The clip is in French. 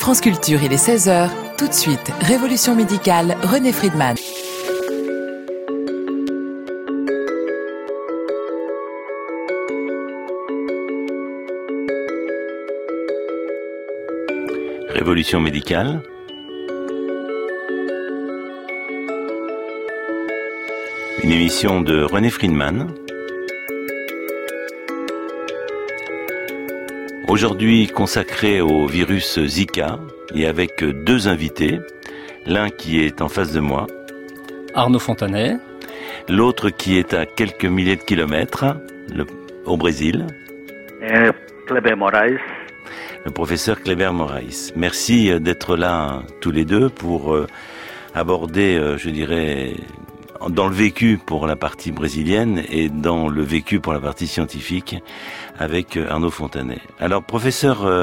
France Culture, il est 16h. Tout de suite, Révolution médicale, René Friedman. Révolution médicale. Une émission de René Friedman. Aujourd'hui consacrée au virus Zika et avec deux invités. L'un qui est en face de moi, Arnaud Fontanet. L'autre qui est à quelques milliers de kilomètres, au Brésil. Kleber Moraes. Le professeur Kleber Moraes. Merci d'être là tous les deux pour aborder, je dirais, dans le vécu pour la partie brésilienne et dans le vécu pour la partie scientifique avec Arnaud Fontanet. Alors, professeur